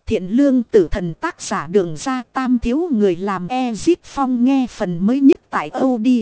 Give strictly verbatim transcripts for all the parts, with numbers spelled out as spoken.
Thiện lương tử thần tác giả Đường Ra Tam thiếu người làm Ezit Phong nghe phần mới nhất tại audio.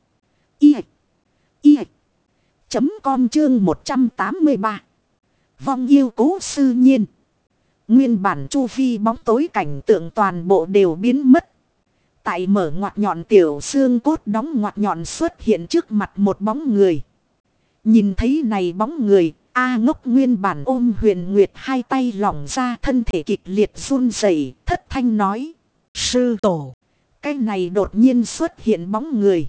I. I. Chấm com chương một trăm tám mươi ba. Vong yêu cố sư nhiên. Nguyên bản chu vi bóng tối cảnh tượng toàn bộ đều biến mất. Tại mở ngoặt nhọn tiểu xương cốt đóng ngoặt nhọn xuất hiện trước mặt một bóng người. Nhìn thấy này bóng người, A Ngốc nguyên bản ôm Huyền Nguyệt hai tay lỏng ra, thân thể kịch liệt run rẩy, thất thanh nói: sư tổ. Cái này đột nhiên xuất hiện bóng người,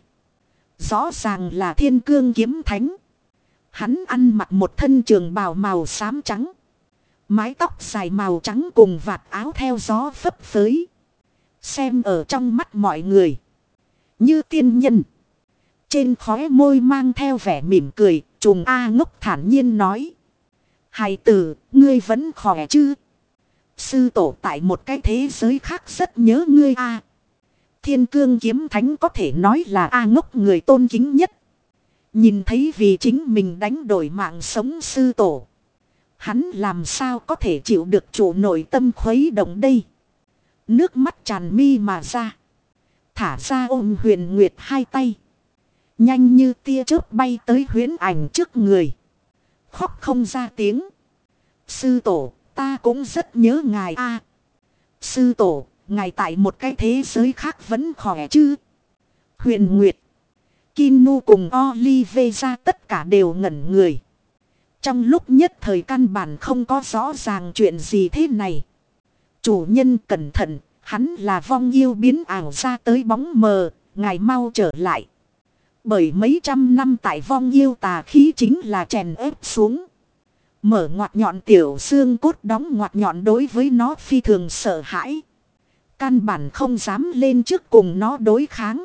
rõ ràng là Thiên Cương Kiếm Thánh. Hắn ăn mặc một thân trường bào màu xám trắng, mái tóc dài màu trắng cùng vạt áo theo gió phấp phới, xem ở trong mắt mọi người như tiên nhân. Trên khóe môi mang theo vẻ mỉm cười, trùng A Ngốc thản nhiên nói: hài tử, ngươi vẫn khỏe chứ? Sư tổ tại một cái thế giới khác rất nhớ ngươi a. Thiên Cương Kiếm Thánh có thể nói là A Ngốc người tôn kính nhất. Nhìn thấy vì chính mình đánh đổi mạng sống sư tổ, hắn làm sao có thể chịu được chủ nội tâm khuấy động đây. Nước mắt tràn mi mà ra, thả ra ôm Huyền Nguyệt hai tay, nhanh như tia chớp bay tới huyễn ảnh trước người, khóc không ra tiếng. Sư tổ, ta cũng rất nhớ ngài a. Sư tổ, ngài tại một cái thế giới khác vẫn khỏe chứ? Huyền Nguyệt, Kinu cùng Olivera tất cả đều ngẩn người. Trong lúc nhất thời căn bản không có rõ ràng chuyện gì thế này. Chủ nhân cẩn thận, hắn là vong yêu biến ảo ra tới bóng mờ, ngài mau trở lại. Bởi mấy trăm năm tại vong yêu tà khí chính là chèn ép xuống. Mở ngoặt nhọn tiểu xương cốt đóng ngoặt nhọn đối với nó phi thường sợ hãi. Căn bản không dám lên trước cùng nó đối kháng.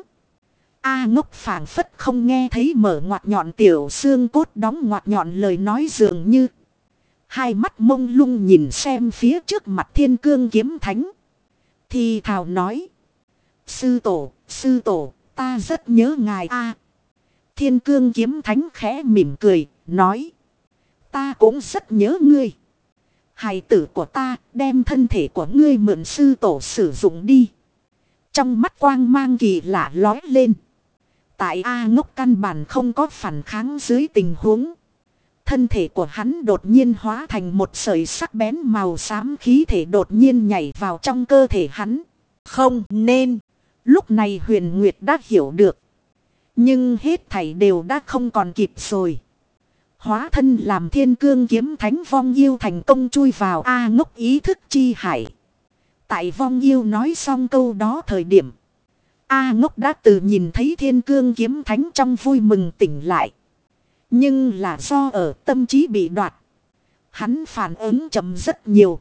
A Ngốc phảng phất không nghe thấy mở ngoặt nhọn tiểu xương cốt đóng ngoặt nhọn lời nói dường như. Hai mắt mông lung nhìn xem phía trước mặt Thiên Cương Kiếm Thánh. Thì thào nói: sư tổ, sư tổ, ta rất nhớ ngài a. Thiên Cương Kiếm Thánh khẽ mỉm cười, nói: ta cũng rất nhớ ngươi. Hài tử của ta, đem thân thể của ngươi mượn sư tổ sử dụng đi. Trong mắt quang mang kỳ lạ lói lên. Tại A Ngốc căn bản không có phản kháng dưới tình huống, thân thể của hắn đột nhiên hóa thành một sợi sắc bén màu xám khí thể đột nhiên nhảy vào trong cơ thể hắn. Không nên. Lúc này Huyền Nguyệt đã hiểu được. Nhưng hết thảy đều đã không còn kịp rồi. Hóa thân làm Thiên Cương Kiếm Thánh vong yêu thành công chui vào A Ngốc ý thức chi hải. Tại vong yêu nói xong câu đó thời điểm, A Ngốc đã từ nhìn thấy Thiên Cương Kiếm Thánh trong vui mừng tỉnh lại. Nhưng là do ở tâm trí bị đoạt, hắn phản ứng chậm rất nhiều.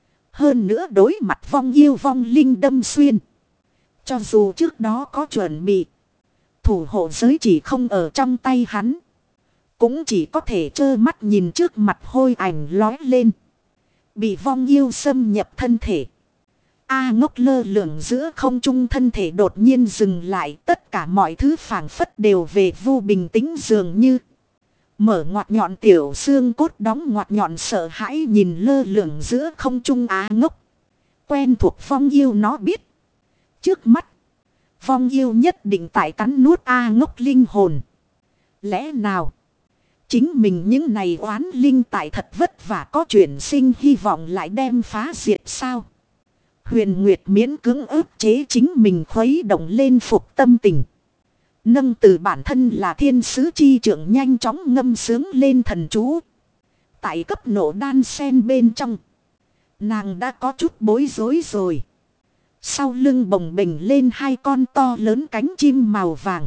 Hơn nữa đối mặt vong yêu vong linh đâm xuyên, cho dù trước đó có chuẩn bị, thủ hộ giới chỉ không ở trong tay hắn, cũng chỉ có thể trơ mắt nhìn trước mặt hôi ảnh lói lên, bị vong yêu xâm nhập thân thể. A Ngốc lơ lửng giữa không trung, thân thể đột nhiên dừng lại, tất cả mọi thứ phảng phất đều về vô bình tĩnh dường như. Mở ngoặt nhọn tiểu xương cốt đóng ngoặt nhọn sợ hãi nhìn lơ lửng giữa không trung A Ngốc. Quen thuộc vong yêu nó biết, trước mắt vong yêu nhất định tại cắn nuốt A Ngốc linh hồn. Lẽ nào chính mình những này oán linh tại thật vất vả có chuyển sinh hy vọng lại đem phá diệt sao? Huyền Nguyệt miễn cưỡng ức chế chính mình khuấy động lên phục tâm tình. Nâng từ bản thân là thiên sứ chi trưởng nhanh chóng ngâm sướng lên thần chú. Tại cấp nổ đan sen bên trong, nàng đã có chút bối rối rồi. Sau lưng bồng bềnh lên hai con to lớn cánh chim màu vàng.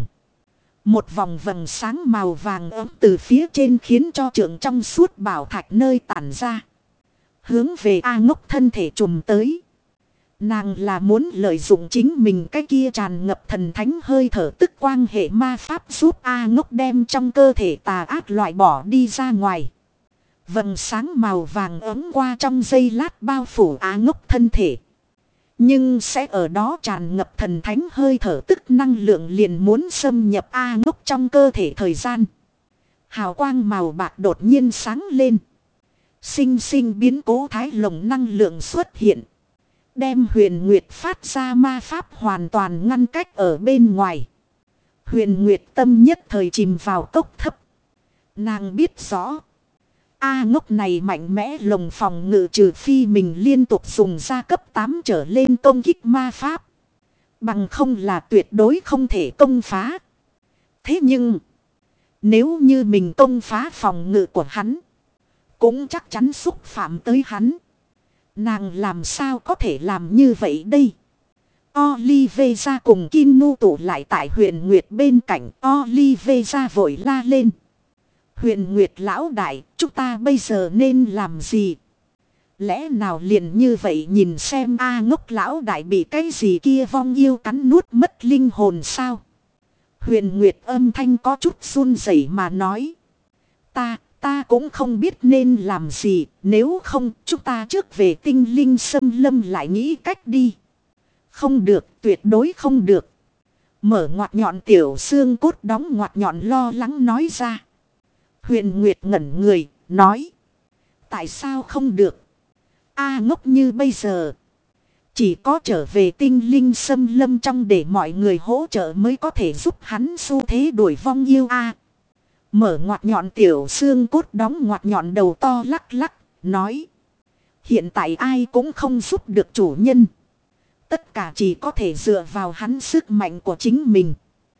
Một vòng vầng sáng màu vàng ấm từ phía trên khiến cho trưởng trong suốt bảo thạch nơi tản ra, hướng về A Ngốc thân thể trùm tới. Nàng là muốn lợi dụng chính mình cái kia tràn ngập thần thánh hơi thở tức quang hệ ma pháp giúp A Ngốc đem trong cơ thể tà ác loại bỏ đi ra ngoài. Vầng sáng màu vàng ấm qua trong giây lát bao phủ A Ngốc thân thể. Nhưng sẽ ở đó tràn ngập thần thánh hơi thở tức năng lượng liền muốn xâm nhập A Ngốc trong cơ thể thời gian. Hào quang màu bạc đột nhiên sáng lên. Sinh sinh biến cố thái lồng năng lượng xuất hiện. Đem Huyền Nguyệt phát ra ma pháp hoàn toàn ngăn cách ở bên ngoài. Huyền Nguyệt tâm nhất thời chìm vào cốc thấp. Nàng biết rõ. A ngốc này mạnh mẽ lồng phòng ngự trừ phi mình liên tục dùng ra cấp tám trở lên công kích ma pháp. Bằng không là tuyệt đối không thể công phá. Thế nhưng. Nếu như mình công phá phòng ngự của hắn. Cũng chắc chắn xúc phạm tới hắn. Nàng làm sao có thể làm như vậy đây? Olivera cùng Kinu tụ lại tại Huyền Nguyệt bên cạnh. Olivera vội la lên. Huyền Nguyệt lão đại, chúng ta bây giờ nên làm gì? Lẽ nào liền như vậy nhìn xem A ngốc lão đại bị cái gì kia vong yêu cắn nuốt mất linh hồn sao? Huyền Nguyệt âm thanh có chút run rẩy mà nói. Ta, ta cũng không biết nên làm gì, nếu không chúng ta trước về tinh linh xâm lâm lại nghĩ cách đi. Không được, tuyệt đối không được. Mở ngoặt nhọn tiểu xương cốt đóng ngoặt nhọn lo lắng nói ra. Huyền Nguyệt ngẩn người, nói. Tại sao không được? A ngốc như bây giờ. Chỉ có trở về tinh linh xâm lâm trong để mọi người hỗ trợ mới có thể giúp hắn xu thế đuổi vong yêu A. Mở ngoặt nhọn tiểu xương cốt đóng ngoặt nhọn đầu to lắc lắc, nói. Hiện tại ai cũng không giúp được chủ nhân. Tất cả chỉ có thể dựa vào hắn sức mạnh của chính mình.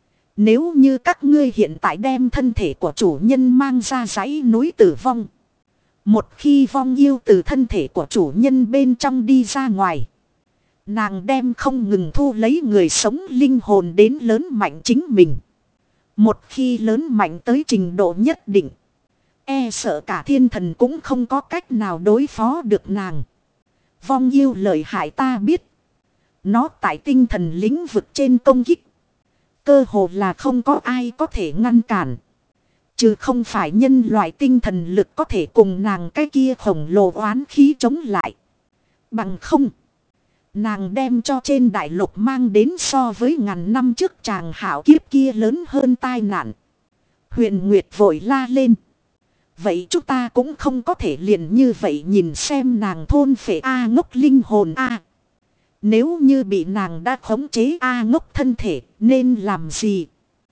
Nếu như các ngươi hiện tại đem thân thể của chủ nhân mang ra dãy núi tử vong. Một khi vong yêu từ thân thể của chủ nhân bên trong đi ra ngoài. Nàng đem không ngừng thu lấy người sống linh hồn đến lớn mạnh chính mình. Một khi lớn mạnh tới trình độ nhất định. E sợ cả thiên thần cũng không có cách nào đối phó được nàng. Vong yêu lợi hại ta biết. Nó tại tinh thần lĩnh vực trên công kích. Cơ hồ là không có ai có thể ngăn cản. Chứ không phải nhân loại tinh thần lực có thể cùng nàng cái kia khổng lồ oán khí chống lại. Bằng không. Nàng đem cho trên đại lục mang đến so với ngàn năm trước chàng hảo kiếp kia lớn hơn tai nạn. Huyền Nguyệt vội la lên. Vậy chúng ta cũng không có thể liền như vậy nhìn xem nàng thôn phệ A ngốc linh hồn A. Nếu như bị nàng đã khống chế A ngốc thân thể nên làm gì?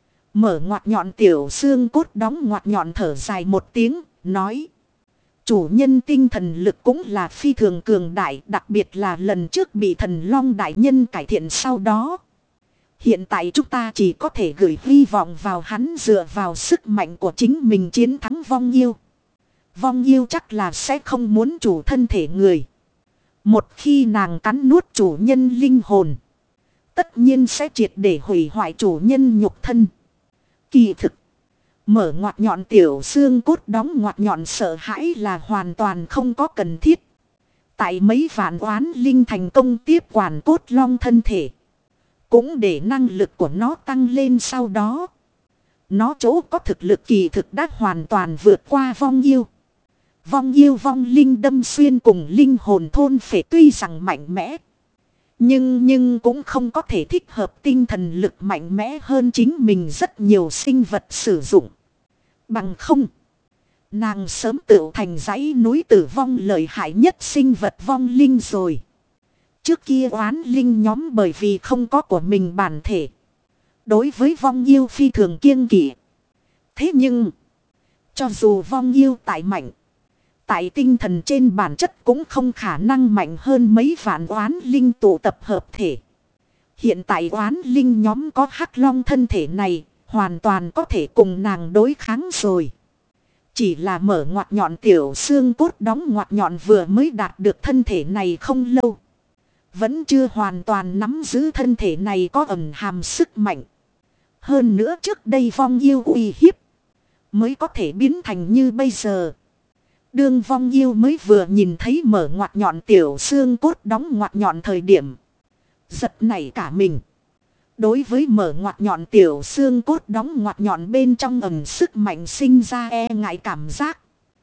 Mở ngoặt nhọn tiểu xương cốt đóng ngoặt nhọn thở dài một tiếng, nói. Chủ nhân tinh thần lực cũng là phi thường cường đại, đặc biệt là lần trước bị thần long đại nhân cải thiện sau đó. Hiện tại chúng ta chỉ có thể gửi hy vọng vào hắn dựa vào sức mạnh của chính mình chiến thắng vong yêu. Vong yêu chắc là sẽ không muốn chủ thân thể người. Một khi nàng cắn nuốt chủ nhân linh hồn. Tất nhiên sẽ triệt để hủy hoại chủ nhân nhục thân. Kỳ thực. Mở ngoặt nhọn tiểu xương cốt đóng ngoặt nhọn sợ hãi là hoàn toàn không có cần thiết. Tại mấy vạn oán linh thành công tiếp quản cốt long thân thể. Cũng để năng lực của nó tăng lên sau đó. Nó chỗ có thực lực kỳ thực đã hoàn toàn vượt qua vong yêu. Vong yêu vong linh đâm xuyên cùng linh hồn thôn phệ tuy rằng mạnh mẽ. Nhưng nhưng cũng không có thể thích hợp tinh thần lực mạnh mẽ hơn chính mình rất nhiều sinh vật sử dụng. Bằng không. Nàng sớm tự thành dãy núi tử vong lợi hại nhất sinh vật vong linh rồi. Trước kia oán linh nhóm bởi vì không có của mình bản thể. Đối với vong yêu phi thường kiêng kỵ. Thế nhưng. Cho dù vong yêu tại mạnh. Tại tinh thần trên bản chất cũng không khả năng mạnh hơn mấy vạn oán linh tụ tập hợp thể. Hiện tại oán linh nhóm có hắc long thân thể này. Hoàn toàn có thể cùng nàng đối kháng rồi. Chỉ là mở ngoặt nhọn tiểu xương cốt đóng ngoặt nhọn vừa mới đạt được thân thể này không lâu. Vẫn chưa hoàn toàn nắm giữ thân thể này có ẩn hàm sức mạnh. Hơn nữa trước đây vong yêu uy hiếp. Mới có thể biến thành như bây giờ. Đương vong yêu mới vừa nhìn thấy mở ngoặt nhọn tiểu xương cốt đóng ngoặt nhọn thời điểm. Giật nảy cả mình. Đối với mở ngoặt nhọn tiểu xương cốt đóng ngoặt nhọn bên trong ẩn sức mạnh sinh ra e ngại cảm giác.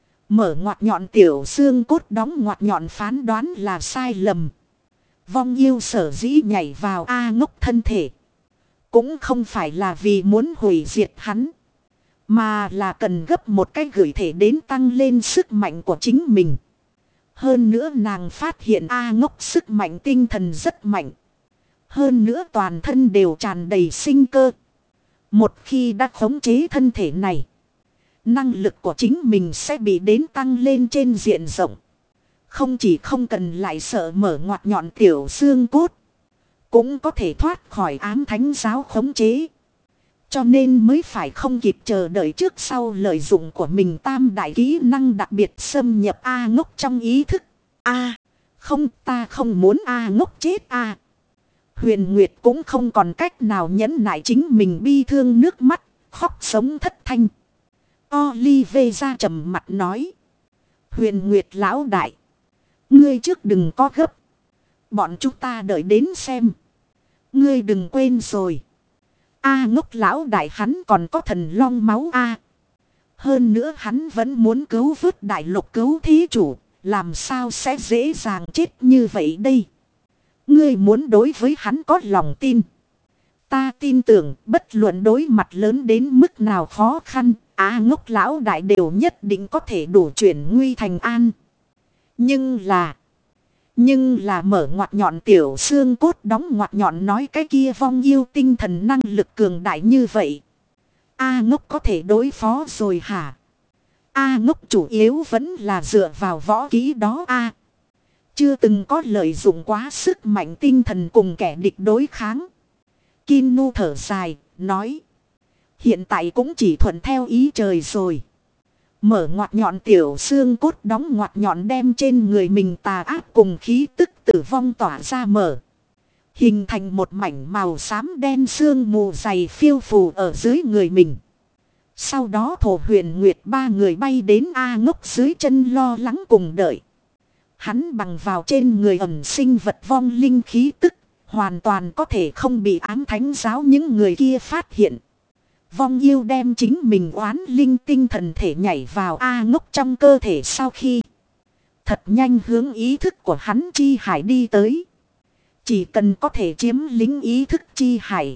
Mở ngoặt nhọn tiểu xương cốt đóng ngoặt nhọn phán đoán là sai lầm. Vong yêu sở dĩ nhảy vào A ngốc thân thể. Cũng không phải là vì muốn hủy diệt hắn. Mà là cần gấp một cái gửi thể đến tăng lên sức mạnh của chính mình. Hơn nữa nàng phát hiện A Ngốc sức mạnh tinh thần rất mạnh. Hơn nữa toàn thân đều tràn đầy sinh cơ. Một khi đã khống chế thân thể này, năng lực của chính mình sẽ bị đến tăng lên trên diện rộng. Không chỉ không cần lại sợ mở ngoặt nhọn tiểu xương cốt, cũng có thể thoát khỏi ám thánh giáo khống chế. Cho nên mới phải không kịp chờ đợi trước sau lợi dụng của mình tam đại kỹ năng đặc biệt xâm nhập A Ngốc trong ý thức. A, không, ta không muốn A Ngốc chết A. Huyền Nguyệt cũng không còn cách nào nhẫn nại chính mình bi thương nước mắt, khóc sống thất thanh. Oliveira trầm mặt nói. Huyền Nguyệt lão đại, ngươi trước đừng có gấp. Bọn chúng ta đợi đến xem. Ngươi đừng quên rồi. A Ngốc lão đại hắn còn có thần long máu A. Hơn nữa hắn vẫn muốn cứu vớt đại lục cứu thí chủ. Làm sao sẽ dễ dàng chết như vậy đây? Ngươi muốn đối với hắn có lòng tin. Ta tin tưởng bất luận đối mặt lớn đến mức nào khó khăn, A Ngốc lão đại đều nhất định có thể đủ chuyển nguy thành an. Nhưng là... Nhưng là mở ngoặt nhọn tiểu xương cốt đóng ngoặt nhọn nói cái kia vong yêu tinh thần năng lực cường đại như vậy. A Ngốc có thể đối phó rồi hả? A Ngốc chủ yếu vẫn là dựa vào võ kỹ đó A. Chưa từng có lợi dụng quá sức mạnh tinh thần cùng kẻ địch đối kháng. Kim Nu thở dài, nói. Hiện tại cũng chỉ thuận theo ý trời rồi. Mở ngoặt nhọn tiểu xương cốt đóng ngoặt nhọn đem trên người mình tà ác cùng khí tức tử vong tỏa ra mở. Hình thành một mảnh màu xám đen sương mù dày phiêu phù ở dưới người mình. Sau đó Thổ Huyền Nguyệt ba người bay đến A Ngốc dưới chân lo lắng cùng đợi. Hắn bằng vào trên người ẩn sinh vật vong linh khí tức, hoàn toàn có thể không bị ám thánh giáo những người kia phát hiện. Vong yêu đem chính mình oán linh tinh thần thể nhảy vào A Ngốc trong cơ thể sau khi thật nhanh hướng ý thức của hắn chi hải đi tới. Chỉ cần có thể chiếm lĩnh ý thức chi hải,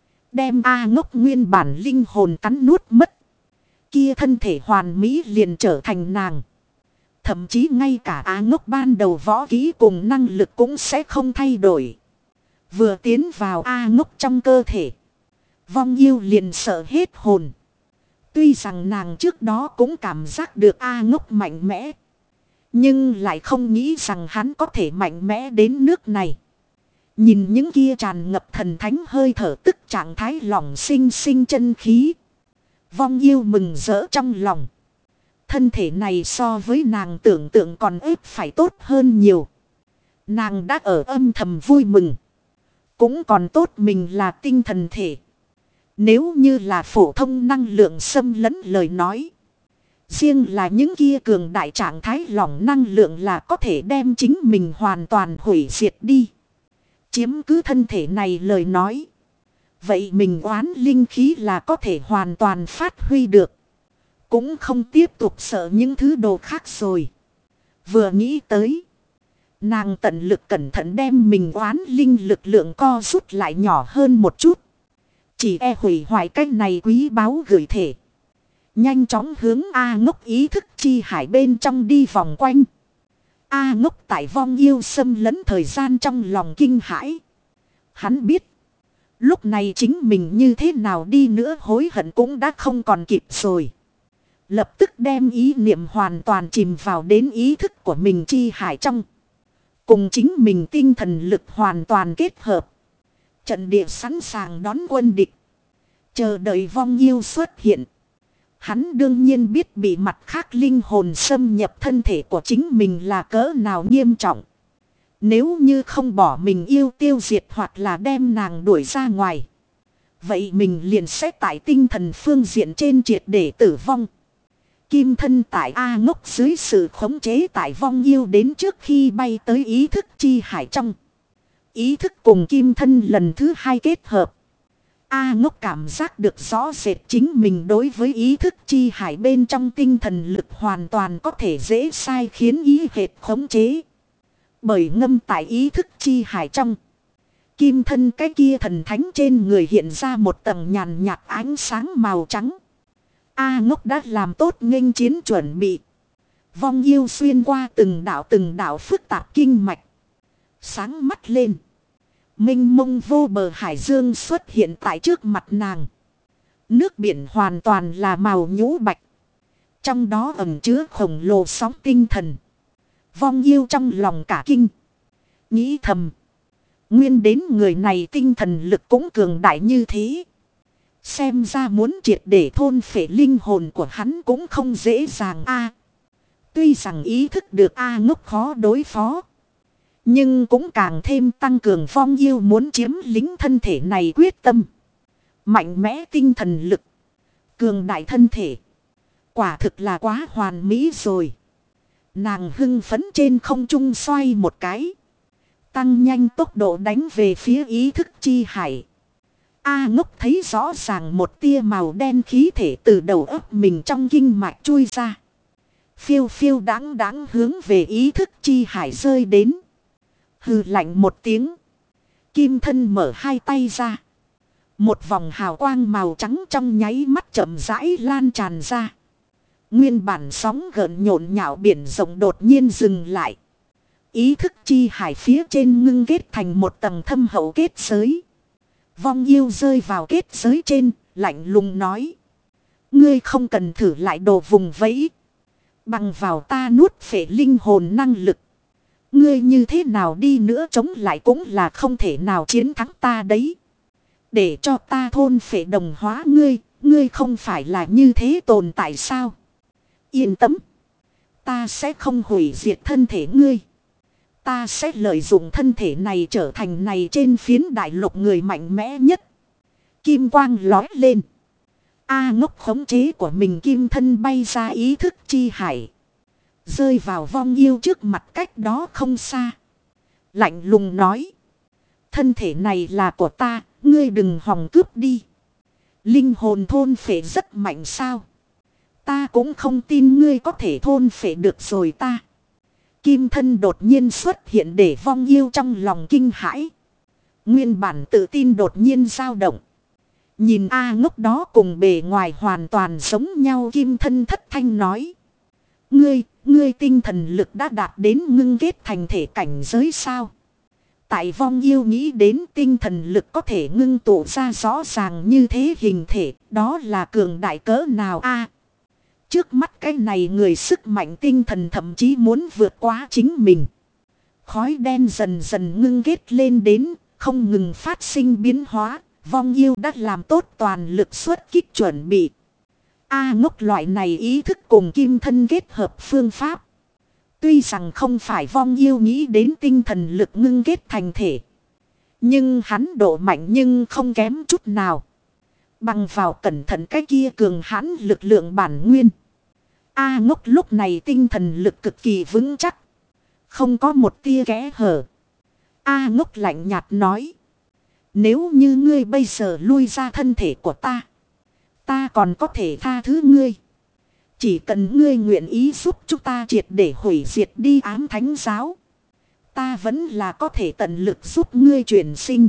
đem A Ngốc nguyên bản linh hồn cắn nuốt mất, kia thân thể hoàn mỹ liền trở thành nàng. Thậm chí ngay cả A Ngốc ban đầu võ kỹ cùng năng lực cũng sẽ không thay đổi. Vừa tiến vào A Ngốc trong cơ thể, vong yêu liền sợ hết hồn. Tuy rằng nàng trước đó cũng cảm giác được A Ngốc mạnh mẽ, nhưng lại không nghĩ rằng hắn có thể mạnh mẽ đến nước này. Nhìn những kia tràn ngập thần thánh hơi thở tức trạng thái lỏng sinh sinh chân khí, vong yêu mừng rỡ trong lòng. Thân thể này so với nàng tưởng tượng còn ít phải tốt hơn nhiều. Nàng đã ở âm thầm vui mừng. Cũng còn tốt mình là tinh thần thể. Nếu như là phổ thông năng lượng xâm lấn lời nói, riêng là những kia cường đại trạng thái lỏng năng lượng là có thể đem chính mình hoàn toàn hủy diệt đi. Chiếm cứ thân thể này lời nói, vậy mình oán linh khí là có thể hoàn toàn phát huy được. Cũng không tiếp tục sợ những thứ đồ khác rồi. Vừa nghĩ tới, nàng tận lực cẩn thận đem mình oán linh lực lượng co rút lại nhỏ hơn một chút. Chỉ e hủy hoại cái này quý báu gửi thể. Nhanh chóng hướng A Ngốc ý thức chi hải bên trong đi vòng quanh. A Ngốc tại vong yêu xâm lấn thời gian trong lòng kinh hãi. Hắn biết, lúc này chính mình như thế nào đi nữa hối hận cũng đã không còn kịp rồi. Lập tức đem ý niệm hoàn toàn chìm vào đến ý thức của mình chi hải trong. Cùng chính mình tinh thần lực hoàn toàn kết hợp. Trận địa sẵn sàng đón quân địch. Chờ đợi vong yêu xuất hiện. Hắn đương nhiên biết bị mặt khác linh hồn xâm nhập thân thể của chính mình là cỡ nào nghiêm trọng. Nếu như không bỏ mình yêu tiêu diệt hoặc là đem nàng đuổi ra ngoài, vậy mình liền sẽ tại tinh thần phương diện trên triệt để tử vong. Kim thân tại A Ngốc dưới sự khống chế tại vong yêu đến trước khi bay tới ý thức chi hải trong. Ý thức cùng kim thân lần thứ hai kết hợp. A Ngốc cảm giác được rõ rệt chính mình đối với ý thức chi hải bên trong tinh thần lực hoàn toàn có thể dễ sai khiến ý hệt khống chế. Bởi ngâm tại ý thức chi hải trong, kim thân cái kia thần thánh trên người hiện ra một tầng nhàn nhạt ánh sáng màu trắng. A Ngốc đã làm tốt nghênh chiến chuẩn bị. Vong yêu xuyên qua từng đạo từng đạo phức tạp kinh mạch. Sáng mắt lên. Mênh mông vô bờ hải dương xuất hiện tại trước mặt nàng. Nước biển hoàn toàn là màu nhũ bạch. Trong đó ẩn chứa khổng lồ sóng tinh thần. Vong yêu trong lòng cả kinh. Nghĩ thầm. Nguyên đến người này tinh thần lực cũng cường đại như thế. Xem ra muốn triệt để thôn phệ linh hồn của hắn cũng không dễ dàng a. Tuy rằng ý thức được A Ngốc khó đối phó. Nhưng cũng càng thêm tăng cường vong yêu muốn chiếm lính thân thể này quyết tâm. Mạnh mẽ tinh thần lực. Cường đại thân thể. Quả thực là quá hoàn mỹ rồi. Nàng hưng phấn trên không trung xoay một cái. Tăng nhanh tốc độ đánh về phía ý thức chi hải. A Ngốc thấy rõ ràng một tia màu đen khí thể từ đầu óc mình trong kinh mạch chui ra. Phiêu phiêu đáng đáng hướng về ý thức chi hải rơi đến. Hừ lạnh một tiếng. Kim thân mở hai tay ra. Một vòng hào quang màu trắng trong nháy mắt chậm rãi lan tràn ra. Nguyên bản sóng gợn nhộn nhạo biển rộng đột nhiên dừng lại. Ý thức chi hải phía trên ngưng kết thành một tầng thâm hậu kết giới. Vong yêu rơi vào kết giới trên, lạnh lùng nói. Ngươi không cần thử lại đồ vùng vẫy. Bằng vào ta nuốt phệ linh hồn năng lực. Ngươi như thế nào đi nữa chống lại cũng là không thể nào chiến thắng ta đấy. Để cho ta thôn phệ đồng hóa ngươi, ngươi không phải là như thế tồn tại sao? Yên tâm. Ta sẽ không hủy diệt thân thể ngươi. Ta sẽ lợi dụng thân thể này trở thành này trên phiến đại lục người mạnh mẽ nhất. Kim quang lói lên. A Ngốc khống chế của mình kim thân bay ra ý thức chi hải. Rơi vào vong yêu trước mặt cách đó không xa. Lạnh lùng nói. Thân thể này là của ta, ngươi đừng hòng cướp đi. Linh hồn thôn phệ rất mạnh sao? Ta cũng không tin ngươi có thể thôn phệ được rồi ta. Kim thân đột nhiên xuất hiện để vong yêu trong lòng kinh hãi. Nguyên bản tự tin đột nhiên dao động. Nhìn A Ngốc đó cùng bề ngoài hoàn toàn giống nhau, kim thân thất thanh nói. Ngươi, ngươi tinh thần lực đã đạt đến ngưng kết thành thể cảnh giới sao? Tại vong yêu nghĩ đến tinh thần lực có thể ngưng tụ ra rõ ràng như thế hình thể, đó là cường đại cỡ nào a? Trước mắt cái này người sức mạnh tinh thần thậm chí muốn vượt quá chính mình. Khói đen dần dần ngưng kết lên đến, không ngừng phát sinh biến hóa, vong yêu đã làm tốt toàn lực xuất kích chuẩn bị. A Ngốc loại này ý thức cùng kim thân kết hợp phương pháp. Tuy rằng không phải vong yêu nghĩ đến tinh thần lực ngưng kết thành thể. Nhưng hắn độ mạnh nhưng không kém chút nào. Bằng vào cẩn thận cái kia cường hãn lực lượng bản nguyên. A Ngốc lúc này tinh thần lực cực kỳ vững chắc. Không có một tia kẽ hở. A Ngốc lạnh nhạt nói. Nếu như ngươi bây giờ lui ra thân thể của ta. Ta còn có thể tha thứ ngươi. Chỉ cần ngươi nguyện ý giúp chúng ta triệt để hủy diệt đi ám thánh giáo. Ta vẫn là có thể tận lực giúp ngươi chuyển sinh.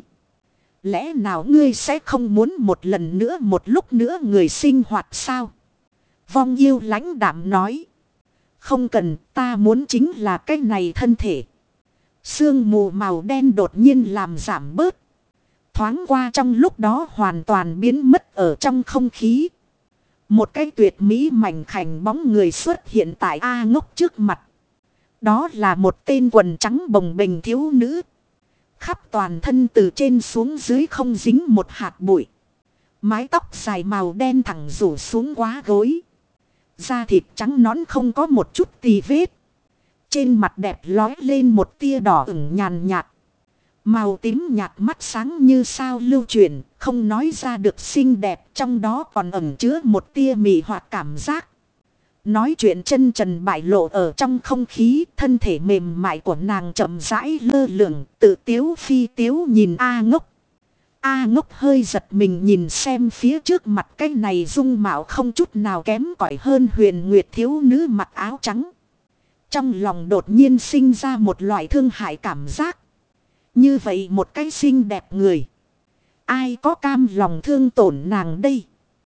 Lẽ nào ngươi sẽ không muốn một lần nữa một lúc nữa người sinh hoạt sao? Vong yêu lãnh đạm nói. Không cần, ta muốn chính là cái này thân thể. Sương mù màu đen đột nhiên làm giảm bớt. Thoáng qua trong lúc đó hoàn toàn biến mất ở trong không khí. Một cái tuyệt mỹ mảnh khảnh bóng người xuất hiện tại A Ngốc trước mặt. Đó là một tên quần trắng bồng bềnh thiếu nữ. Khắp toàn thân từ trên xuống dưới không dính một hạt bụi. Mái tóc dài màu đen thẳng rủ xuống quá gối. Da thịt trắng nõn không có một chút tì vết. Trên mặt đẹp lói lên một tia đỏ ửng nhàn nhạt. Màu tím nhạt mắt sáng như sao lưu chuyển, không nói ra được xinh đẹp, trong đó còn ẩn chứa một tia mị hoặc cảm giác. Nói chuyện chân trần bại lộ ở trong không khí, thân thể mềm mại của nàng chậm rãi lơ lửng, tự tiếu phi tiếu nhìn A Ngốc. A Ngốc hơi giật mình nhìn xem phía trước mặt cái này dung mạo không chút nào kém cỏi hơn huyền nguyệt thiếu nữ mặc áo trắng. Trong lòng đột nhiên sinh ra một loại thương hại cảm giác. Như vậy một cái xinh đẹp người. Ai có cam lòng thương tổn nàng đây?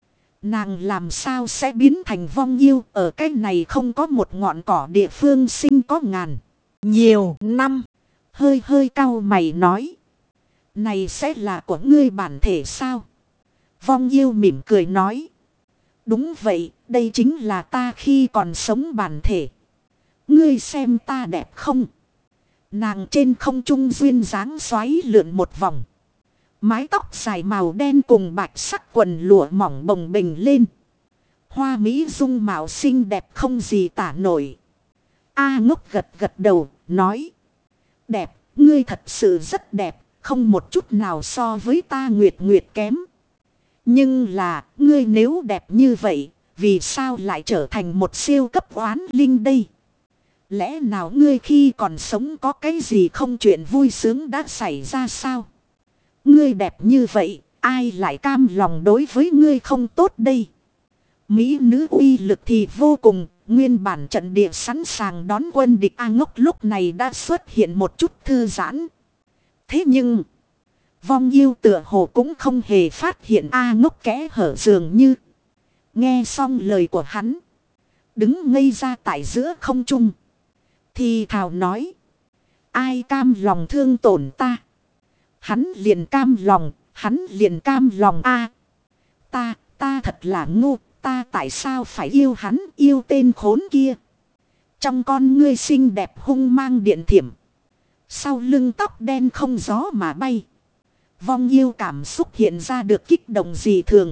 Nàng làm sao sẽ biến thành vong yêu, ở cái này không có một ngọn cỏ địa phương sinh có ngàn nhiều năm. Hơi hơi cau mày nói. Này sẽ là của ngươi bản thể sao? Vong yêu mỉm cười nói. Đúng vậy, đây chính là ta khi còn sống bản thể. Ngươi xem ta đẹp không? Nàng trên không trung duyên dáng xoáy lượn một vòng. Mái tóc dài màu đen cùng bạch sắc quần lụa mỏng bồng bềnh lên. Hoa mỹ dung mạo xinh đẹp không gì tả nổi. A Ngốc gật gật đầu, nói. Đẹp, ngươi thật sự rất đẹp, không một chút nào so với ta Nguyệt Nguyệt kém. Nhưng là, ngươi nếu đẹp như vậy, vì sao lại trở thành một siêu cấp oán linh đây? Lẽ nào ngươi khi còn sống có cái gì không chuyện vui sướng đã xảy ra sao? Ngươi đẹp như vậy, ai lại cam lòng đối với ngươi không tốt đây? Mỹ nữ uy lực thì vô cùng, nguyên bản trận địa sẵn sàng đón quân địch. A Ngốc lúc này đã xuất hiện một chút thư giãn. Thế nhưng, vong yêu tựa hồ cũng không hề phát hiện A Ngốc kẽ hở dường như. Nghe xong lời của hắn, đứng ngây ra tại giữa không trung. Thì thào nói, ai cam lòng thương tổn ta? Hắn liền cam lòng, hắn liền cam lòng a. Ta, ta thật là ngu, ta tại sao phải yêu hắn, yêu tên khốn kia? Trong con ngươi xinh đẹp hung mang điện thiểm. Sau lưng tóc đen không gió mà bay. Vong yêu cảm xúc hiện ra được kích động dị thường.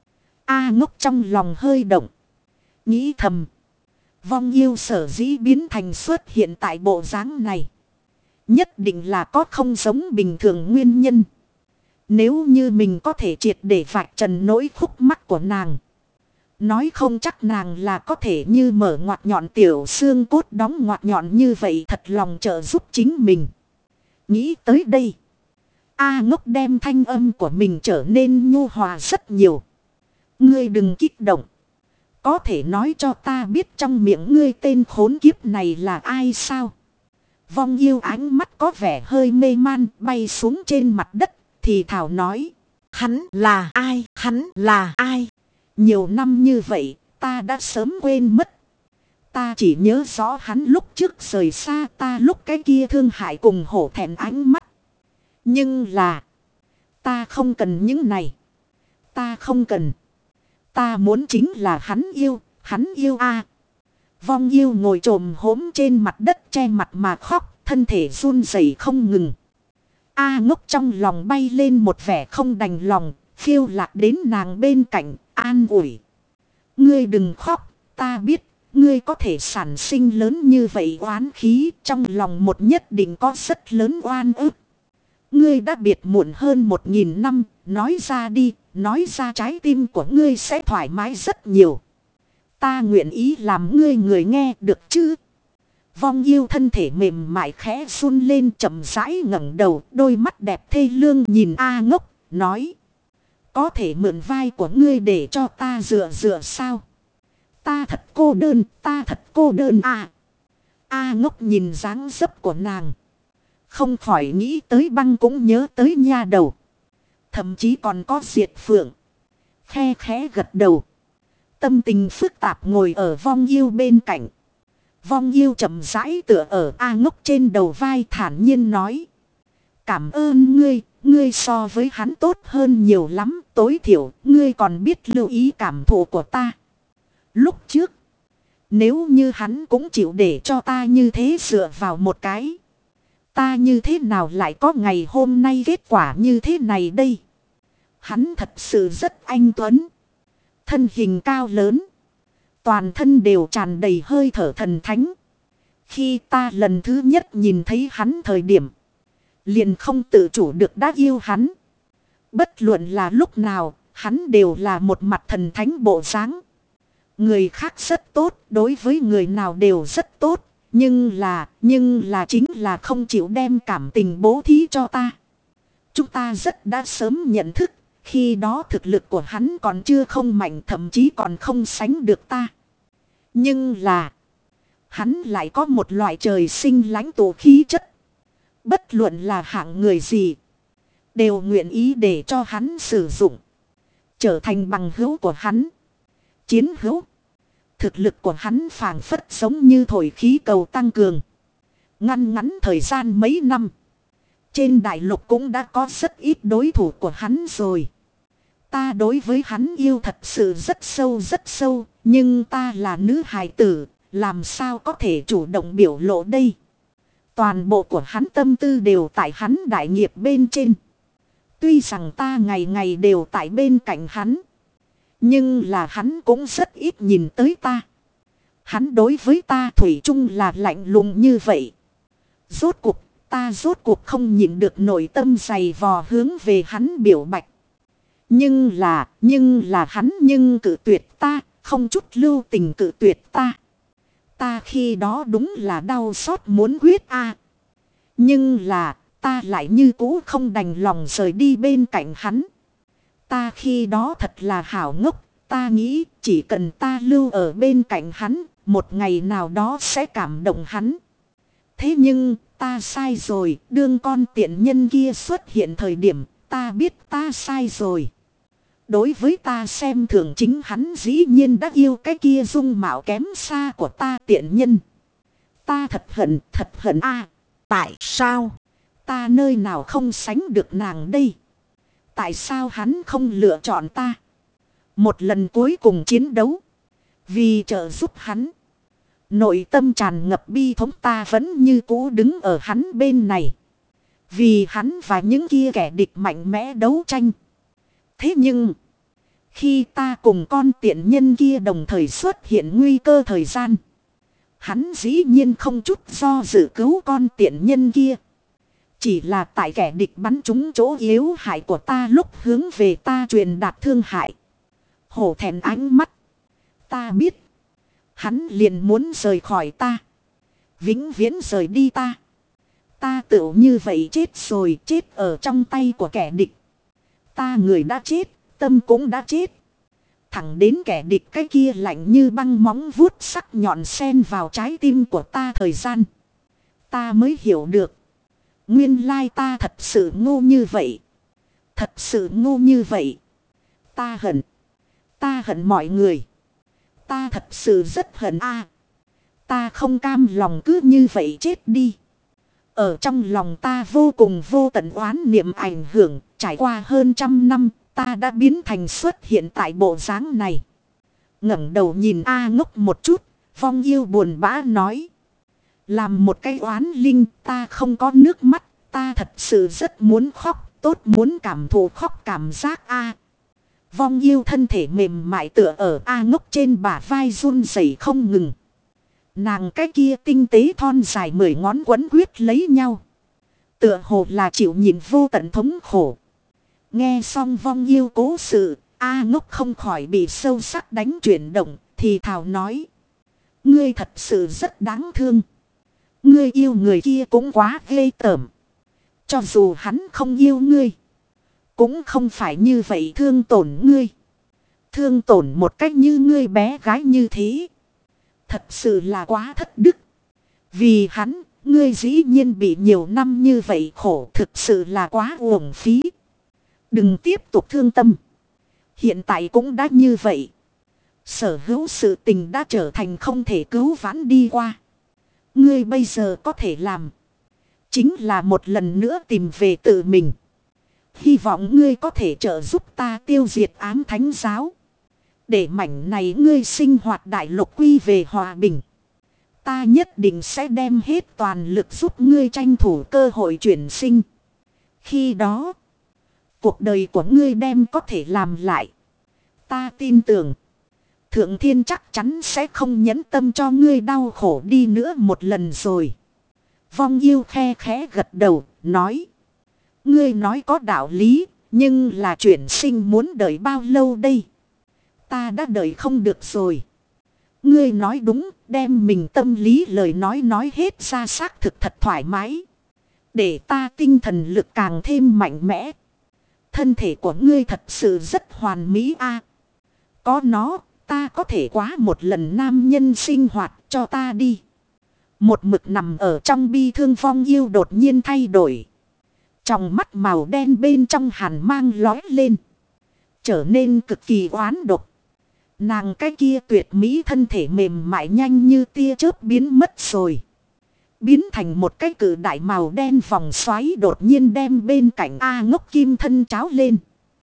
A Ngốc trong lòng hơi động. Nghĩ thầm. Vong yêu sở dĩ biến thành xuất hiện tại bộ dáng này. Nhất định là có không giống bình thường nguyên nhân. Nếu như mình có thể triệt để vạch trần nỗi khúc mắc của nàng. Nói không chắc nàng là có thể như mở ngoặt nhọn tiểu xương cốt đóng ngoặt nhọn như vậy, thật lòng trợ giúp chính mình. Nghĩ tới đây. A Ngốc đem thanh âm của mình trở nên nhu hòa rất nhiều. Ngươi đừng kích động. Có thể nói cho ta biết trong miệng ngươi tên khốn kiếp này là ai sao? Vong yêu ánh mắt có vẻ hơi mê man bay xuống trên mặt đất. Thì thảo nói. Hắn là ai? Hắn là ai? Nhiều năm như vậy ta đã sớm quên mất. Ta chỉ nhớ rõ hắn lúc trước rời xa ta, lúc cái kia thương hại cùng hổ thẹn ánh mắt. Nhưng là. Ta không cần những này. Ta không cần. Ta muốn chính là hắn yêu. Hắn yêu a. À. Vong yêu ngồi trồm hốm trên mặt đất che mặt mà khóc. Thân thể run rẩy không ngừng. A Ngốc trong lòng bay lên một vẻ không đành lòng. Phiêu lạc đến nàng bên cạnh. An ủi. Ngươi đừng khóc. Ta biết. Ngươi có thể sản sinh lớn như vậy oán khí. Trong lòng một nhất định có rất lớn oan ức. Ngươi đã biệt muộn hơn một nghìn năm. Nói ra đi. Nói ra trái tim của ngươi sẽ thoải mái rất nhiều. Ta nguyện ý làm ngươi người nghe được chứ. Vong yêu thân thể mềm mại khẽ run lên, chậm rãi ngẩng đầu. Đôi mắt đẹp thê lương nhìn A Ngốc. Nói. Có thể mượn vai của ngươi để cho ta dựa dựa sao? Ta thật cô đơn. Ta thật cô đơn à. A Ngốc nhìn dáng dấp của nàng. Không khỏi nghĩ tới băng, cũng nhớ tới nha đầu. Thậm chí còn có Diệt Phượng. Khe khẽ gật đầu. Tâm tình phức tạp ngồi ở vong yêu bên cạnh. Vong yêu chậm rãi tựa ở A Ngốc trên đầu vai, thản nhiên nói. Cảm ơn ngươi, ngươi so với hắn tốt hơn nhiều lắm. Tối thiểu, ngươi còn biết lưu ý cảm thụ của ta. Lúc trước, nếu như hắn cũng chịu để cho ta như thế dựa vào một cái. Ta như thế nào lại có ngày hôm nay kết quả như thế này đây? Hắn thật sự rất anh tuấn. Thân hình cao lớn. Toàn thân đều tràn đầy hơi thở thần thánh. Khi ta lần thứ nhất nhìn thấy hắn thời điểm. Liền không tự chủ được đã yêu hắn. Bất luận là lúc nào, hắn đều là một mặt thần thánh bộ dáng. Người khác rất tốt, đối với người nào đều rất tốt. Nhưng là, nhưng là chính là không chịu đem cảm tình bố thí cho ta. Chúng ta rất đã sớm nhận thức. Khi đó thực lực của hắn còn chưa không mạnh, thậm chí còn không sánh được ta. Nhưng là, hắn lại có một loại trời sinh lãnh tụ khí chất. Bất luận là hạng người gì, đều nguyện ý để cho hắn sử dụng. Trở thành bằng hữu của hắn. chiến hữu. Thực lực của hắn phảng phất giống như thổi khí cầu tăng cường. Ngăn ngắn thời gian mấy năm. Trên đại lục cũng đã có rất ít đối thủ của hắn rồi. Ta đối với hắn yêu thật sự rất sâu rất sâu. Nhưng ta là nữ hài tử. Làm sao có thể chủ động biểu lộ đây. Toàn bộ của hắn tâm tư đều tại hắn đại nghiệp bên trên. Tuy rằng ta ngày ngày đều tại bên cạnh hắn. Nhưng là hắn cũng rất ít nhìn tới ta. Hắn đối với ta thủy chung là lạnh lùng như vậy. Rốt cuộc, ta rốt cuộc không nhịn được nội tâm dày vò hướng về hắn biểu bạch. Nhưng là, nhưng là hắn nhưng cự tuyệt ta, không chút lưu tình cự tuyệt ta. Ta khi đó đúng là đau xót muốn quyết a. Nhưng là, ta lại như cũ không đành lòng rời đi bên cạnh hắn. Ta khi đó thật là hảo ngốc, ta nghĩ chỉ cần ta lưu ở bên cạnh hắn, một ngày nào đó sẽ cảm động hắn. Thế nhưng, ta sai rồi, đương con tiện nhân kia xuất hiện thời điểm, ta biết ta sai rồi. Đối với ta xem thường chính hắn dĩ nhiên đã yêu cái kia dung mạo kém xa của ta tiện nhân. Ta thật hận, thật hận a. Tại sao? Ta nơi nào không sánh được nàng đây? Tại sao hắn không lựa chọn ta? Một lần cuối cùng chiến đấu. Vì trợ giúp hắn. Nội tâm tràn ngập bi thống ta vẫn như cũ đứng ở hắn bên này. Vì hắn và những kia kẻ địch mạnh mẽ đấu tranh. Thế nhưng. Khi ta cùng con tiện nhân kia đồng thời xuất hiện nguy cơ thời gian. Hắn dĩ nhiên không chút do dự cứu con tiện nhân kia. Chỉ là tại kẻ địch bắn trúng chỗ yếu hại của ta lúc hướng về ta truyền đạt thương hại. Hổ thẹn ánh mắt. Ta biết. Hắn liền muốn rời khỏi ta. Vĩnh viễn rời đi ta. Ta tựu như vậy chết rồi, chết ở trong tay của kẻ địch. Ta người đã chết, tâm cũng đã chết. Thẳng đến kẻ địch cái kia lạnh như băng móng vuốt sắc nhọn xen vào trái tim của ta thời gian. Ta mới hiểu được. Nguyên lai ta thật sự ngu như vậy. Thật sự ngu như vậy. Ta hận. Ta hận mọi người. Ta thật sự rất hận a. Ta không cam lòng cứ như vậy chết đi. Ở trong lòng ta vô cùng vô tận oán niệm ảnh hưởng. Trải qua hơn trăm năm. Ta đã biến thành xuất hiện tại bộ dáng này. Ngẩng đầu nhìn A Ngốc một chút. Vong yêu buồn bã nói. Làm một cái oán linh ta không có nước mắt. Ta thật sự rất muốn khóc. Tốt muốn cảm thụ khóc cảm giác A. Vong yêu thân thể mềm mại tựa ở A Ngốc trên bả vai run rẩy không ngừng. Nàng cái kia tinh tế thon dài mười ngón quấn quyết lấy nhau. Tựa hồ là chịu nhịn vô tận thống khổ. Nghe xong vong yêu cố sự, A Ngốc không khỏi bị sâu sắc đánh chuyển động, thì thào nói. Ngươi thật sự rất đáng thương. Ngươi yêu người kia cũng quá ghê tởm. Cho dù hắn không yêu ngươi, cũng không phải như vậy thương tổn ngươi. Thương tổn một cách như ngươi bé gái như thế. Thật sự là quá thất đức. Vì hắn, ngươi dĩ nhiên bị nhiều năm như vậy khổ thực sự là quá uổng phí. Đừng tiếp tục thương tâm. Hiện tại cũng đã như vậy. Sở hữu sự tình đã trở thành không thể cứu vãn đi qua. Ngươi bây giờ có thể làm. Chính là một lần nữa tìm về tự mình. Hy vọng ngươi có thể trợ giúp ta tiêu diệt ám thánh giáo. Để mảnh này ngươi sinh hoạt đại lục quy về hòa bình. Ta nhất định sẽ đem hết toàn lực giúp ngươi tranh thủ cơ hội chuyển sinh. Khi đó, cuộc đời của ngươi đem có thể làm lại. Ta tin tưởng, Thượng Thiên chắc chắn sẽ không nhẫn tâm cho ngươi đau khổ đi nữa một lần rồi. Vong yêu khe khẽ gật đầu, nói. Ngươi nói có đạo lý, nhưng là chuyển sinh muốn đợi bao lâu đây? Ta đã đợi không được rồi. Ngươi nói đúng, đem mình tâm lý lời nói nói hết ra xác thực thật thoải mái. Để ta tinh thần lực càng thêm mạnh mẽ. Thân thể của ngươi thật sự rất hoàn mỹ a. Có nó, ta có thể quá một lần nam nhân sinh hoạt cho ta đi. Một mực nằm ở trong bi thương vong yêu đột nhiên thay đổi. Trong mắt màu đen bên trong hàn mang lói lên. Trở nên cực kỳ oán độc. Nàng cái kia tuyệt mỹ thân thể mềm mại nhanh như tia chớp biến mất rồi. Biến thành một cái cự đại màu đen vòng xoáy đột nhiên đem bên cạnh A Ngốc kim thân tráo lên.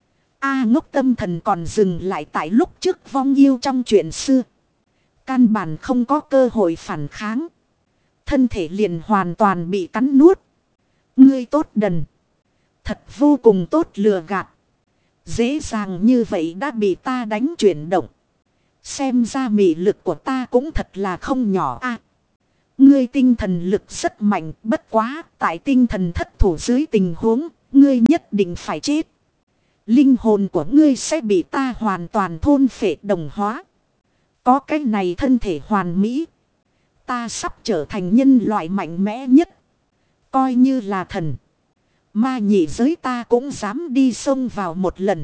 A Ngốc tâm thần còn dừng lại tại lúc trước vong yêu trong chuyện xưa. Căn bản không có cơ hội phản kháng. Thân thể liền hoàn toàn bị cắn nuốt. Ngươi tốt đần. Thật vô cùng tốt lừa gạt. Dễ dàng như vậy đã bị ta đánh chuyển động. Xem ra mị lực của ta cũng thật là không nhỏ a. Ngươi tinh thần lực rất mạnh, bất quá, tại tinh thần thất thủ dưới tình huống, ngươi nhất định phải chết. Linh hồn của ngươi sẽ bị ta hoàn toàn thôn phệ đồng hóa. Có cái này thân thể hoàn mỹ. Ta sắp trở thành nhân loại mạnh mẽ nhất. Coi như là thần. Ma nhị giới ta cũng dám đi xông vào một lần.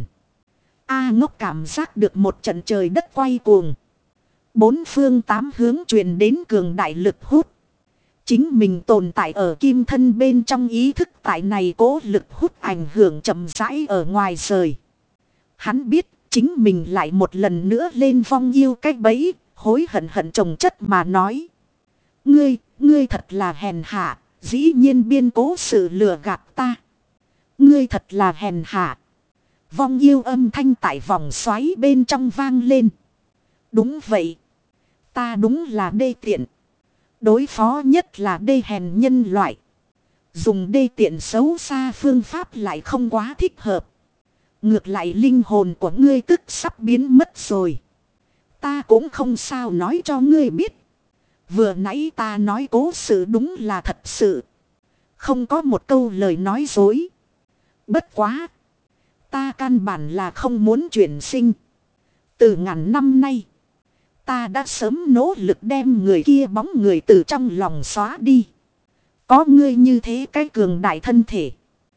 A Ngốc cảm giác được một trận trời đất quay cuồng. Bốn phương tám hướng truyền đến cường đại lực hút. Chính mình tồn tại ở kim thân bên trong ý thức tại này cố lực hút ảnh hưởng chậm rãi ở ngoài rời. Hắn biết chính mình lại một lần nữa lên vong yêu cách bẫy, hối hận hận chồng chất mà nói. Ngươi, ngươi thật là hèn hạ, dĩ nhiên biên cố sự lừa gạt ta. Ngươi thật là hèn hạ. Vong yêu âm thanh tại vòng xoáy bên trong vang lên. Đúng vậy. Ta đúng là đê tiện. Đối phó nhất là đê hèn nhân loại. Dùng đê tiện xấu xa phương pháp lại không quá thích hợp. Ngược lại linh hồn của ngươi tức sắp biến mất rồi. Ta cũng không sao nói cho ngươi biết. Vừa nãy ta nói cố sự đúng là thật sự. Không có một câu lời nói dối. Bất quá. Ta căn bản là không muốn chuyển sinh. Từ ngàn năm nay. Ta đã sớm nỗ lực đem người kia bóng người từ trong lòng xóa đi. Có ngươi như thế cái cường đại thân thể.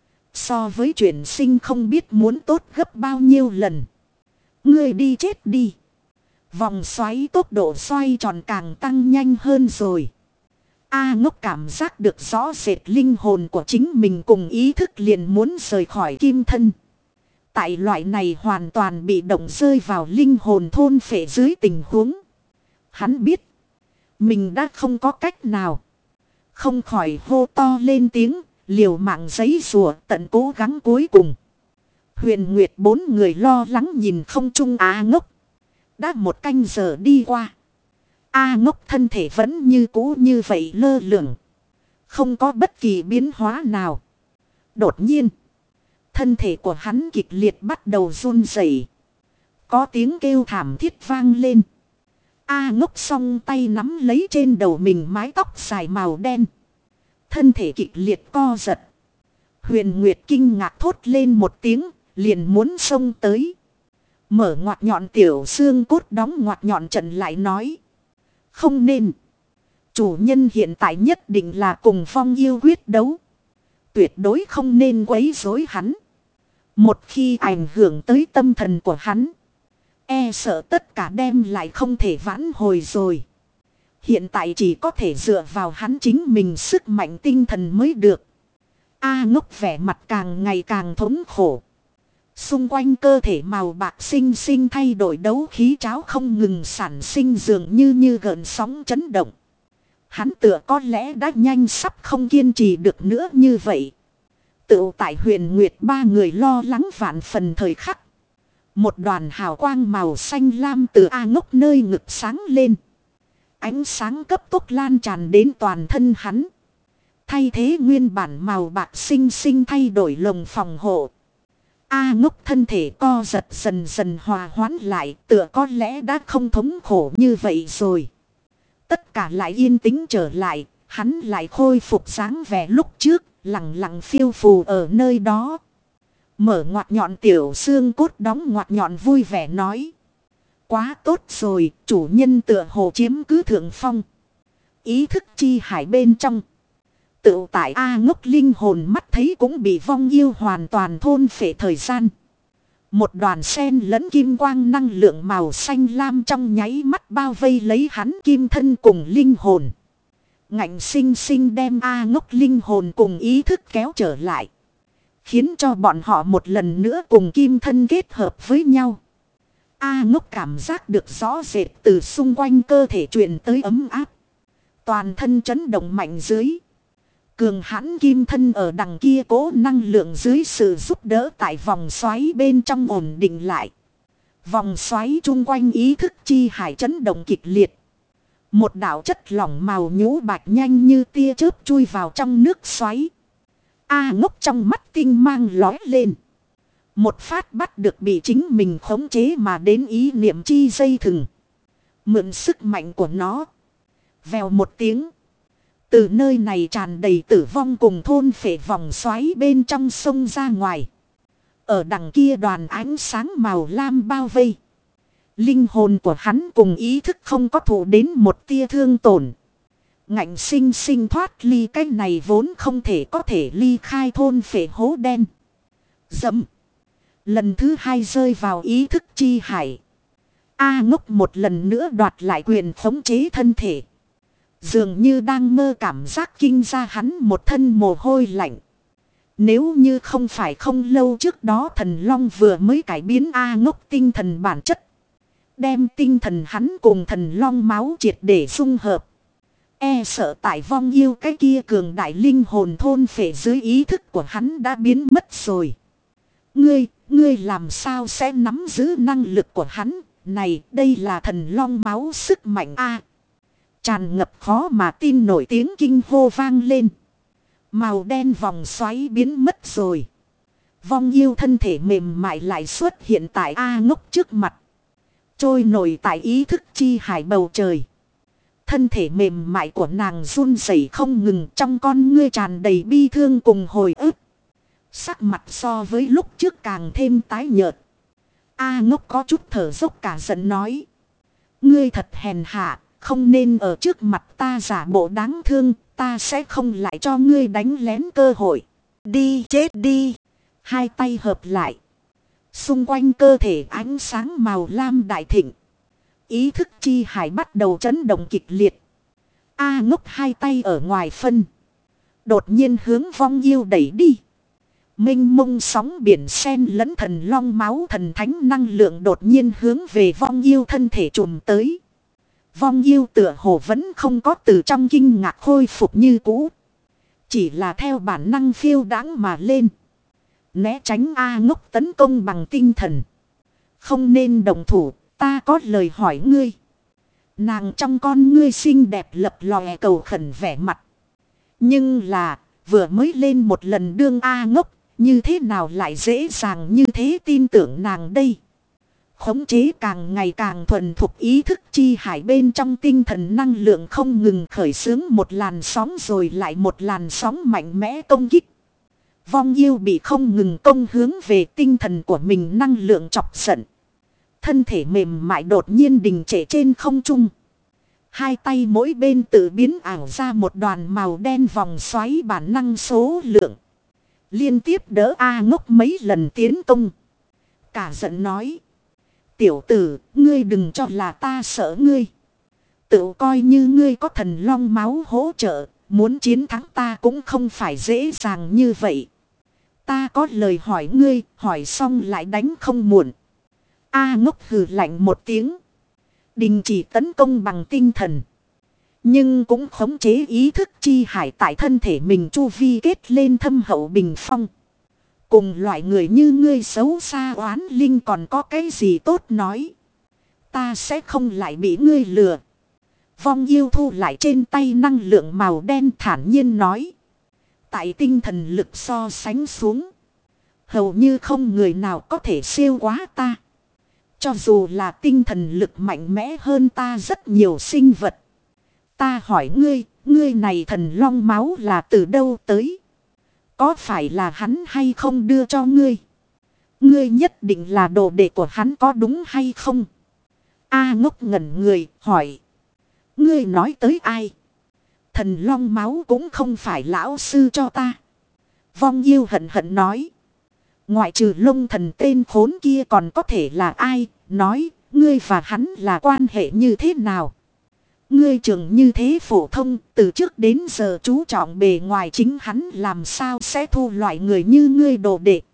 So với chuyển sinh không biết muốn tốt gấp bao nhiêu lần. Ngươi đi chết đi. Vòng xoáy tốc độ xoay tròn càng tăng nhanh hơn rồi. A Ngốc cảm giác được rõ rệt linh hồn của chính mình cùng ý thức liền muốn rời khỏi kim thân. Tại loại này hoàn toàn bị động rơi vào linh hồn thôn phệ dưới tình huống. Hắn biết. Mình đã không có cách nào. Không khỏi hô to lên tiếng. Liều mạng giấy rùa tận cố gắng cuối cùng. Huyền Nguyệt bốn người lo lắng nhìn không trung A Ngốc. Đã một canh giờ đi qua. A Ngốc thân thể vẫn như cũ như vậy lơ lửng. Không có bất kỳ biến hóa nào. Đột nhiên. Thân thể của hắn kịch liệt bắt đầu run rẩy. Có tiếng kêu thảm thiết vang lên. A Ngốc song tay nắm lấy trên đầu mình mái tóc dài màu đen. Thân thể kịch liệt co giật. Huyền Nguyệt kinh ngạc thốt lên một tiếng. Liền muốn xông tới. Mở ngoặt nhọn tiểu xương cốt đóng ngoặt nhọn trận lại nói. Không nên. Chủ nhân hiện tại nhất định là cùng phong yêu quyết đấu. Tuyệt đối không nên quấy rối hắn. Một khi ảnh hưởng tới tâm thần của hắn. E sợ tất cả đem lại không thể vãn hồi rồi. Hiện tại chỉ có thể dựa vào hắn chính mình sức mạnh tinh thần mới được. A Ngốc vẻ mặt càng ngày càng thống khổ. Xung quanh cơ thể màu bạc xinh xinh thay đổi đấu khí cháo không ngừng sản sinh dường như như gợn sóng chấn động. Hắn tựa có lẽ đã nhanh sắp không kiên trì được nữa như vậy. Tự tại Huyền Nguyệt ba người lo lắng vạn phần thời khắc. Một đoàn hào quang màu xanh lam từ A Ngốc nơi ngực sáng lên. Ánh sáng cấp tốc lan tràn đến toàn thân hắn. Thay thế nguyên bản màu bạc xinh xinh thay đổi lồng phòng hộ. A Ngốc thân thể co giật dần dần hòa hoãn lại, tựa có lẽ đã không thống khổ như vậy rồi. Tất cả lại yên tĩnh trở lại, hắn lại khôi phục dáng vẻ lúc trước, lặng lặng phiêu phù ở nơi đó. Mở ngoặt nhọn tiểu xương cốt đóng ngoặt nhọn vui vẻ nói. Quá tốt rồi, chủ nhân tựa hồ chiếm cứ thượng phong. Ý thức chi hải bên trong. Tự tại A Ngốc linh hồn mắt thấy cũng bị vong yêu hoàn toàn thôn phệ thời gian. Một đoàn sen lẫn kim quang năng lượng màu xanh lam trong nháy mắt bao vây lấy hắn kim thân cùng linh hồn. Ngạnh sinh sinh đem A Ngốc linh hồn cùng ý thức kéo trở lại. Khiến cho bọn họ một lần nữa cùng kim thân kết hợp với nhau. A Ngốc cảm giác được rõ rệt từ xung quanh cơ thể truyền tới ấm áp. Toàn thân chấn động mạnh dưới. Cường hãn kim thân ở đằng kia cố năng lượng dưới sự giúp đỡ tại vòng xoáy bên trong ổn định lại. Vòng xoáy chung quanh ý thức chi hải chấn động kịch liệt. Một đạo chất lỏng màu nhũ bạch nhanh như tia chớp chui vào trong nước xoáy. A Ngốc trong mắt tinh mang lói lên. Một phát bắt được bị chính mình khống chế mà đến ý niệm chi dây thừng. Mượn sức mạnh của nó. Vèo một tiếng. Từ nơi này tràn đầy tử vong cùng thôn phệ vòng xoáy bên trong sông ra ngoài. Ở đằng kia đoàn ánh sáng màu lam bao vây. Linh hồn của hắn cùng ý thức không có thụ đến một tia thương tổn. Ngạnh sinh sinh thoát ly cái này vốn không thể có thể ly khai thôn phệ hố đen. Dẫm. Lần thứ hai rơi vào ý thức chi hải. A Ngốc một lần nữa đoạt lại quyền khống chế thân thể. Dường như đang mơ cảm giác kinh ra hắn một thân mồ hôi lạnh. Nếu như không phải không lâu trước đó thần long vừa mới cải biến A Ngốc tinh thần bản chất. Đem tinh thần hắn cùng thần long máu triệt để dung hợp. E sợ tại vong yêu cái kia cường đại linh hồn thôn phệ dưới ý thức của hắn đã biến mất rồi. Ngươi, ngươi làm sao sẽ nắm giữ năng lực của hắn? Này, đây là thần long máu sức mạnh A. Tràn ngập khó mà tin nổi tiếng kinh hô vang lên. Màu đen vòng xoáy biến mất rồi. Vong yêu thân thể mềm mại lại xuất hiện tại A Ngốc trước mặt. Trôi nổi tại ý thức chi hải bầu trời. Thân thể mềm mại của nàng run rẩy không ngừng, trong con ngươi tràn đầy bi thương cùng hồi ức. Sắc mặt so với lúc trước càng thêm tái nhợt. A Ngốc có chút thở dốc cả giận nói. Ngươi thật hèn hạ, không nên ở trước mặt ta giả bộ đáng thương, ta sẽ không lại cho ngươi đánh lén cơ hội. Đi chết đi. Hai tay hợp lại. Xung quanh cơ thể ánh sáng màu lam đại thịnh. Ý thức chi hải bắt đầu chấn động kịch liệt. A Ngốc hai tay ở ngoài phân. Đột nhiên hướng vong yêu đẩy đi. Mênh mông sóng biển sen lẫn thần long máu thần thánh năng lượng đột nhiên hướng về vong yêu thân thể trùm tới. Vong yêu tựa hồ vẫn không có từ trong kinh ngạc khôi phục như cũ. Chỉ là theo bản năng phiêu đãng mà lên. Né tránh A Ngốc tấn công bằng tinh thần. Không nên đồng thủ, ta có lời hỏi ngươi. Nàng trong con ngươi xinh đẹp lập lòe cầu khẩn vẻ mặt. Nhưng là, vừa mới lên một lần đương A Ngốc, như thế nào lại dễ dàng như thế tin tưởng nàng đây. Khống chế càng ngày càng thuần thục ý thức chi hải bên trong tinh thần năng lượng không ngừng khởi xướng một làn sóng rồi lại một làn sóng mạnh mẽ công kích. Vong yêu bị không ngừng công hướng về tinh thần của mình năng lượng chọc giận. Thân thể mềm mại đột nhiên đình trệ trên không trung. Hai tay mỗi bên tự biến ảo ra một đoàn màu đen vòng xoáy bản năng số lượng. Liên tiếp đỡ A Ngốc mấy lần tiến công. Cả giận nói. Tiểu tử, ngươi đừng cho là ta sợ ngươi. Tự coi như ngươi có thần long máu hỗ trợ. Muốn chiến thắng ta cũng không phải dễ dàng như vậy. Ta có lời hỏi ngươi, hỏi xong lại đánh không muộn. A Ngốc hừ lạnh một tiếng. Đình chỉ tấn công bằng tinh thần. Nhưng cũng khống chế ý thức chi hải tại thân thể mình chu vi kết lên thâm hậu bình phong. Cùng loại người như ngươi xấu xa oán linh còn có cái gì tốt nói. Ta sẽ không lại bị ngươi lừa. Vong yêu thu lại trên tay năng lượng màu đen thản nhiên nói. Tại tinh thần lực so sánh xuống. Hầu như không người nào có thể siêu quá ta. Cho dù là tinh thần lực mạnh mẽ hơn ta rất nhiều sinh vật. Ta hỏi ngươi, ngươi này thần long máu là từ đâu tới? Có phải là hắn hay không đưa cho ngươi? Ngươi nhất định là đồ đệ của hắn có đúng hay không? A Ngốc ngẩn người, hỏi. Ngươi nói tới ai? Thần long máu cũng không phải lão sư cho ta. Vong yêu hận hận nói. Ngoại trừ Long thần tên khốn kia còn có thể là ai? Nói, ngươi và hắn là quan hệ như thế nào? Ngươi trường như thế phổ thông, từ trước đến giờ chú trọng bề ngoài chính hắn làm sao sẽ thu loại người như ngươi đồ đệ.